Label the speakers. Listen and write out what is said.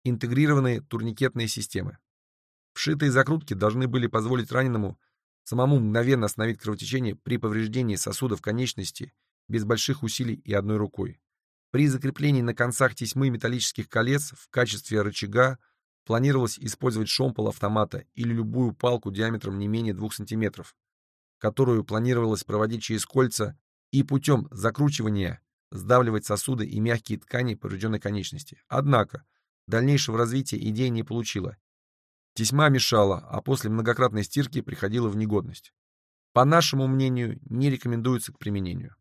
Speaker 1: интегрированные турникетные системы. Вшитые закрутки должны были позволить раненому самому мгновенно остановить кровотечение при повреждении сосудов конечности без больших усилий и одной рукой. При закреплении на концах тесьмы металлических колец в качестве рычага планировалось использовать шомпол автомата или любую палку диаметром не менее 2 см, которую планировалось проводить через кольца и путем закручивания сдавливать сосуды и мягкие ткани поврежденной конечности. Однако дальнейшего развития идея не получила. Тесьма мешала, а после многократной стирки приходила в негодность. По нашему мнению, не рекомендуется к применению.